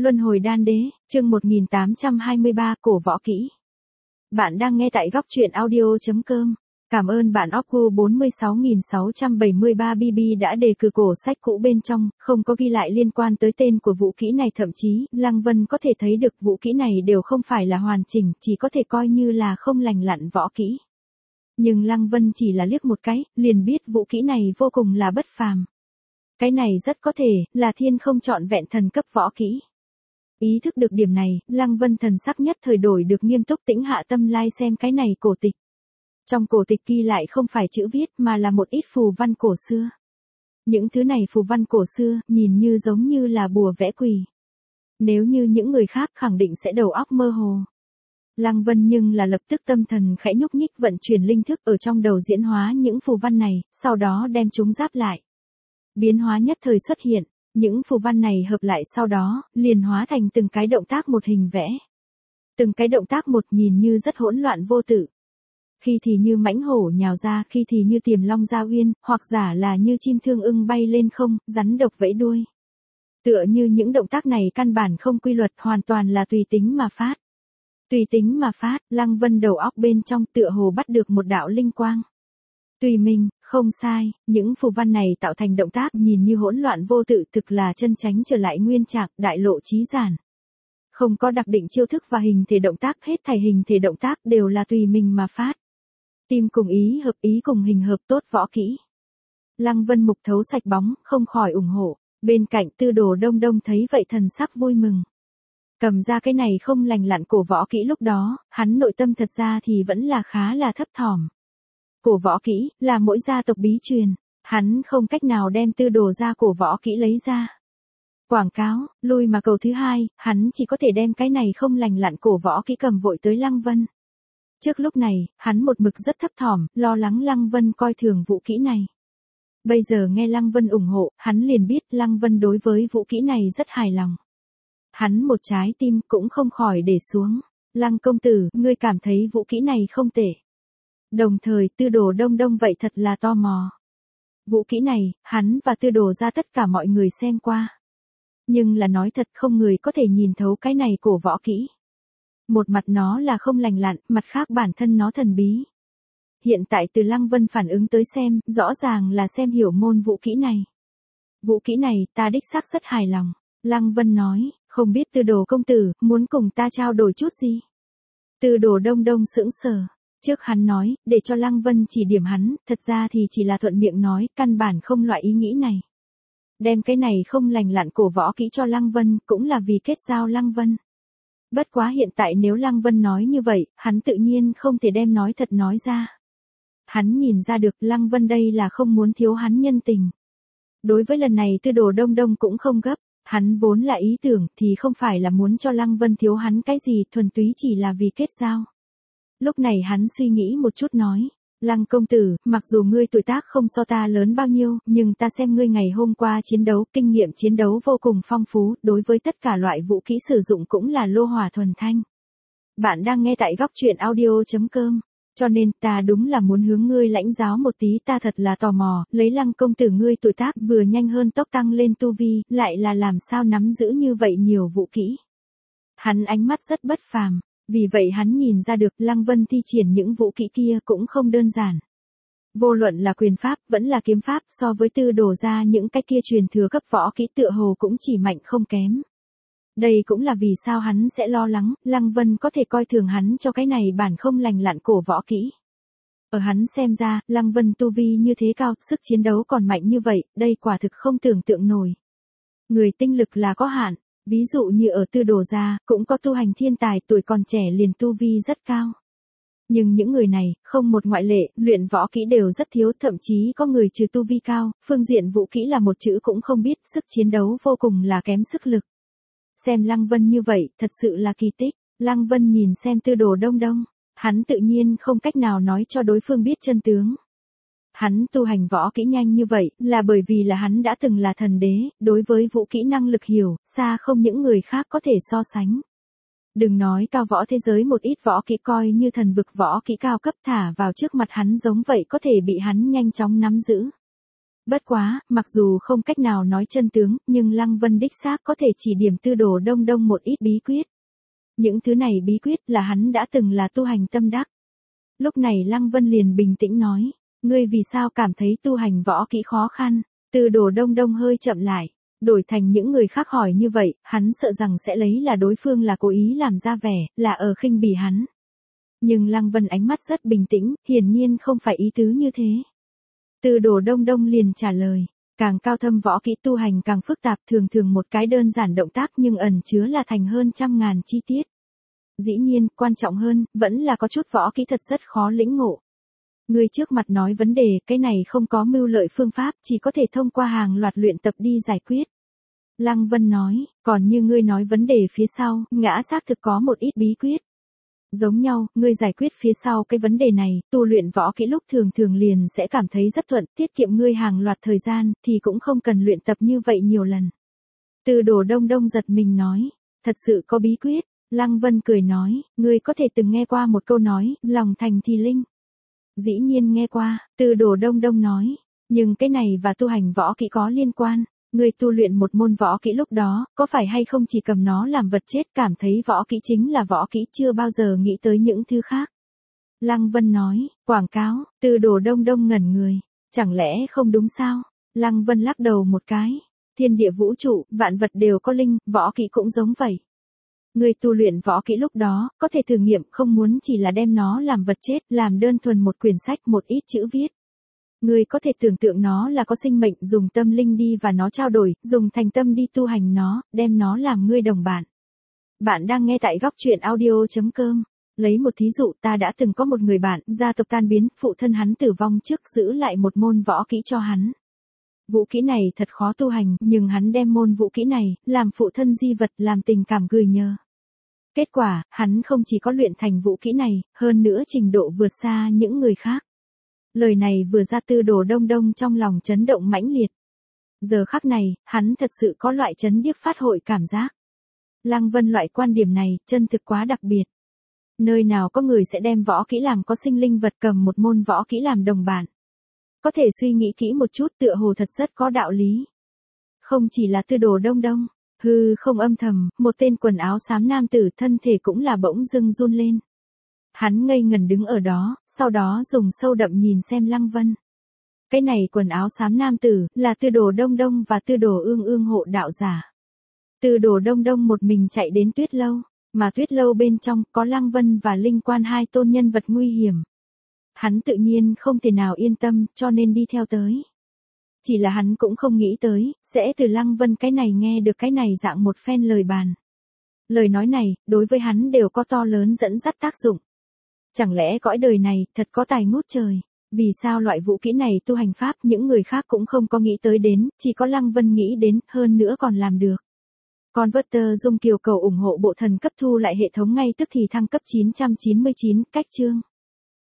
Luân hồi đan đế, chương 1823, cổ võ kỹ. Bạn đang nghe tại góc truyện audio.com. Cảm ơn bạn Opku 46673BB đã đề cử cổ sách cũ bên trong, không có ghi lại liên quan tới tên của vũ kỹ này, thậm chí, Lăng Vân có thể thấy được vũ kỹ này đều không phải là hoàn chỉnh, chỉ có thể coi như là không lành lặn võ kỹ. Nhưng Lăng Vân chỉ là liếc một cái, liền biết vũ kỹ này vô cùng là bất phàm. Cái này rất có thể là thiên không trọn vẹn thần cấp võ kỹ. Ý thức được điểm này, Lăng Vân thần sắc nhất thời đổi được nghiêm túc, tĩnh hạ tâm lai xem cái này cổ tịch. Trong cổ tịch ghi lại không phải chữ viết mà là một ít phù văn cổ xưa. Những thứ này phù văn cổ xưa, nhìn như giống như là bùa vẽ quỷ. Nếu như những người khác khẳng định sẽ đầu óc mơ hồ. Lăng Vân nhưng là lập tức tâm thần khẽ nhúc nhích, vận chuyển linh thức ở trong đầu diễn hóa những phù văn này, sau đó đem chúng giáp lại. Biến hóa nhất thời xuất hiện, những phù văn này hợp lại sau đó, liền hóa thành từng cái động tác một hình vẽ. Từng cái động tác một nhìn như rất hỗn loạn vô tự. Khi thì như mãnh hổ nhào ra, khi thì như tiềm long ra uyên, hoặc giả là như chim thương ưng bay lên không, rắn độc vẫy đuôi. Tựa như những động tác này căn bản không quy luật, hoàn toàn là tùy tính mà phát. Tùy tính mà phát, Lăng Vân đầu óc bên trong tựa hồ bắt được một đạo linh quang. Tùy mình, không sai, những phù văn này tạo thành động tác nhìn như hỗn loạn vô tự, thực là chân chánh trở lại nguyên trạng, đại lộ chí giản. Không có đặc định chiêu thức và hình thể động tác, hết thảy hình thể động tác đều là tùy mình mà phát. Tim cùng ý cùng hình hợp, tốt võ kỹ. Lăng Vân mục thấu sạch bóng, không khỏi ủng hộ. Bên cạnh Tư Đồ Đông Đông thấy vậy thần sắc vui mừng. Cầm ra cái này không lành lặn cổ võ kỹ lúc đó, hắn nội tâm thật ra thì vẫn là khá là thấp thỏm. Cổ võ kỹ là mỗi gia tộc bí truyền, hắn không cách nào đem Tư Đồ ra cổ võ kỹ lấy ra. Quảng cáo, lui mà cầu thứ hai, hắn chỉ có thể đem cái này không lành lặn cổ võ kỹ cầm vội tới Lăng Vân. Trước lúc này, hắn một mực rất thấp thỏm, lo lắng Lăng Vân coi thường vũ kỹ này. Bây giờ nghe Lăng Vân ủng hộ, hắn liền biết Lăng Vân đối với vũ kỹ này rất hài lòng. Hắn một trái tim cũng không khỏi để xuống. Lăng công tử, ngươi cảm thấy vũ kỹ này không tệ. Đồng thời Tư Đồ Đông Đông vậy thật là tò mò. Vũ kỹ này, hắn và Tư Đồ ra tất cả mọi người xem qua. Nhưng là nói thật, không người có thể nhìn thấu cái này cổ võ kỹ. Một mặt nó là không lành lặn, mặt khác bản thân nó thần bí. Hiện tại từ Lăng Vân phản ứng tới xem, rõ ràng là xem hiểu môn vũ kỹ này. Vũ kỹ này, ta đích xác rất hài lòng. Lăng Vân nói, không biết Tư Đồ công tử, muốn cùng ta trao đổi chút gì? Tư Đồ Đông Đông sững sờ. Trước hắn nói, để cho Lăng Vân chỉ điểm hắn, thật ra thì chỉ là thuận miệng nói, căn bản không loại ý nghĩ này. Đem cái này không lành lặn cổ võ kỹ cho Lăng Vân, cũng là vì kết giao Lăng Vân. Bất quá hiện tại nếu Lăng Vân nói như vậy, hắn tự nhiên không thể đem nói thật nói ra. Hắn nhìn ra được Lăng Vân đây là không muốn thiếu hắn nhân tình. Đối với lần này Tư Đồ Đông Đông cũng không gấp, hắn vốn là ý tưởng thì không phải là muốn cho Lăng Vân thiếu hắn cái gì, thuần túy chỉ là vì kết giao. Lúc này hắn suy nghĩ một chút nói, Lăng công tử, mặc dù ngươi tuổi tác không so ta lớn bao nhiêu, nhưng ta xem ngươi ngày hôm qua chiến đấu, kinh nghiệm chiến đấu vô cùng phong phú, đối với tất cả loại vũ kỹ sử dụng cũng là lô hỏa thuần thanh. Bạn đang nghe tại góc truyện audio.com, cho nên ta đúng là muốn hướng ngươi lãnh giáo một tí, ta thật là tò mò, lấy Lăng công tử ngươi tuổi tác vừa nhanh hơn tốc tăng lên tu vi, lại là làm sao nắm giữ như vậy nhiều vũ kỹ. Hắn ánh mắt rất bất phàm. Vì vậy hắn nhìn ra được Lăng Vân thi triển những vũ kỹ kia cũng không đơn giản. Vô luận là quyền pháp, vẫn là kiếm pháp, so với Tư Đồ ra những cái kia truyền thừa cấp võ kỹ tựa hồ cũng chỉ mạnh không kém. Đây cũng là vì sao hắn sẽ lo lắng, Lăng Vân có thể coi thường hắn cho cái này bản không lành lặn cổ võ kỹ. Ở hắn xem ra, Lăng Vân tu vi như thế cao, sức chiến đấu còn mạnh như vậy, đây quả thực không tưởng tượng nổi. Người tinh lực là có hạn. Ví dụ như ở Tư Đồ gia, cũng có tu hành thiên tài tuổi còn trẻ liền tu vi rất cao. Nhưng những người này, không một ngoại lệ, luyện võ kỹ đều rất thiếu, thậm chí có người trừ tu vi cao, phương diện vũ kỹ là một chữ cũng không biết, sức chiến đấu vô cùng là kém sức lực. Xem Lăng Vân như vậy, thật sự là kỳ tích. Lăng Vân nhìn xem Tư Đồ Đông Đông, hắn tự nhiên không cách nào nói cho đối phương biết chân tướng. Hắn tu hành võ kỹ nhanh như vậy, là bởi vì là hắn đã từng là thần đế, đối với vũ kỹ năng lực hiểu, xa không những người khác có thể so sánh. Đừng nói cao võ thế giới, một ít võ kỹ coi như thần vực võ kỹ cao cấp thả vào trước mặt hắn giống vậy có thể bị hắn nhanh chóng nắm giữ. Bất quá, mặc dù không cách nào nói chân tướng, nhưng Lăng Vân đích xác có thể chỉ điểm Tư Đồ Đông Đông một ít bí quyết. Những thứ này bí quyết là hắn đã từng là tu hành tâm đắc. Lúc này Lăng Vân liền bình tĩnh nói, ngươi vì sao cảm thấy tu hành võ kỹ khó khăn? Tư Đồ Đông Đông hơi chậm lại, đổi thành những người khác hỏi như vậy, hắn sợ rằng sẽ lấy là đối phương là cố ý làm ra vẻ, là ở khinh bỉ hắn. Nhưng Lăng Vân ánh mắt rất bình tĩnh, hiển nhiên không phải ý tứ như thế. Tư Đồ Đông Đông liền trả lời, càng cao thâm võ kỹ tu hành càng phức tạp, thường thường một cái đơn giản động tác nhưng ẩn chứa là thành hơn trăm ngàn chi tiết. Dĩ nhiên, quan trọng hơn, vẫn là có chút võ kỹ thật rất khó lĩnh ngộ. Ngươi trước mặt nói vấn đề, cái này không có mưu lợi phương pháp, chỉ có thể thông qua hàng loạt luyện tập đi giải quyết. Lăng Vân nói, còn như ngươi nói vấn đề phía sau, ngã xác thực có một ít bí quyết. Giống nhau, ngươi giải quyết phía sau cái vấn đề này, tu luyện võ kỹ lúc thường thường liền sẽ cảm thấy rất thuận, tiết kiệm ngươi hàng loạt thời gian, thì cũng không cần luyện tập như vậy nhiều lần. Tư Đồ Đông Đông giật mình nói, thật sự có bí quyết. Lăng Vân cười nói, ngươi có thể từng nghe qua một câu nói, lòng thành thì linh. Dĩ nhiên nghe qua, Tư Đồ Đông Đông nói, nhưng cái này và tu hành võ kỹ có liên quan. Ngươi tu luyện một môn võ kỹ lúc đó, có phải hay không chỉ cầm nó làm vật chết, cảm thấy võ kỹ chính là võ kỹ, chưa bao giờ nghĩ tới những thứ khác. Lăng Vân nói, quảng cáo. Tư Đồ Đông Đông ngẩn người, chẳng lẽ không đúng sao? Lăng Vân lắc đầu một cái, thiên địa vũ trụ, vạn vật đều có linh, võ kỹ cũng giống vậy. Ngươi tu luyện võ kỹ lúc đó, có thể thử nghiệm, không muốn chỉ là đem nó làm vật chết, làm đơn thuần một quyển sách, một ít chữ viết. Ngươi có thể tưởng tượng nó là có sinh mệnh, dùng tâm linh đi và nó trao đổi, dùng thành tâm đi tu hành nó, đem nó làm ngươi đồng bạn. Bạn đang nghe tại góc truyện audio.com. Lấy một thí dụ, ta đã từng có một người bạn, gia tộc tan biến, phụ thân hắn tử vong trước, giữ lại một môn võ kỹ cho hắn. Vũ kỹ này thật khó tu hành, nhưng hắn đem môn vũ kỹ này, làm phụ thân di vật, làm tình cảm gửi nhờ. Kết quả, hắn không chỉ có luyện thành vũ kỹ này, hơn nữa trình độ vượt xa những người khác. Lời này vừa ra, Tư Đồ Đông Đông trong lòng chấn động mãnh liệt. Giờ khắc này, hắn thật sự có loại chấn điếc phát hội cảm giác. Lăng Vân loại quan điểm này, chân thực quá đặc biệt. Nơi nào có người sẽ đem võ kỹ làm có sinh linh vật, cầm một môn võ kỹ làm đồng bạn. Có thể suy nghĩ kỹ một chút, tựa hồ thật rất có đạo lý. Không chỉ là Tư Đồ Đông Đông, hư không âm thầm, một tên quần áo xám nam tử thân thể cũng là bỗng dưng run lên. Hắn ngây ngần đứng ở đó, sau đó dùng sâu đậm nhìn xem Lăng Vân. Cái này quần áo xám nam tử, là Tư Đồ Đông Đông và Tư Đồ Ương Ương hộ đạo giả. Tư Đồ Đông Đông một mình chạy đến Tuyết Lâu, mà Tuyết Lâu bên trong có Lăng Vân và Linh Quan, hai tôn nhân vật nguy hiểm. Hắn tự nhiên không thể nào yên tâm, cho nên đi theo tới. Chỉ là hắn cũng không nghĩ tới, sẽ từ Lăng Vân cái này nghe được cái này dạng một phen lời bàn. Lời nói này, đối với hắn đều có to lớn dẫn dắt tác dụng. Chẳng lẽ cõi đời này, thật có tài ngút trời? Vì sao loại vũ kỹ này tu hành pháp những người khác cũng không có nghĩ tới đến, chỉ có Lăng Vân nghĩ đến, hơn nữa còn làm được. Converter Dung Kiều cầu ủng hộ bộ thần cấp thu lại hệ thống ngay tức thì thăng cấp 999, cách chương.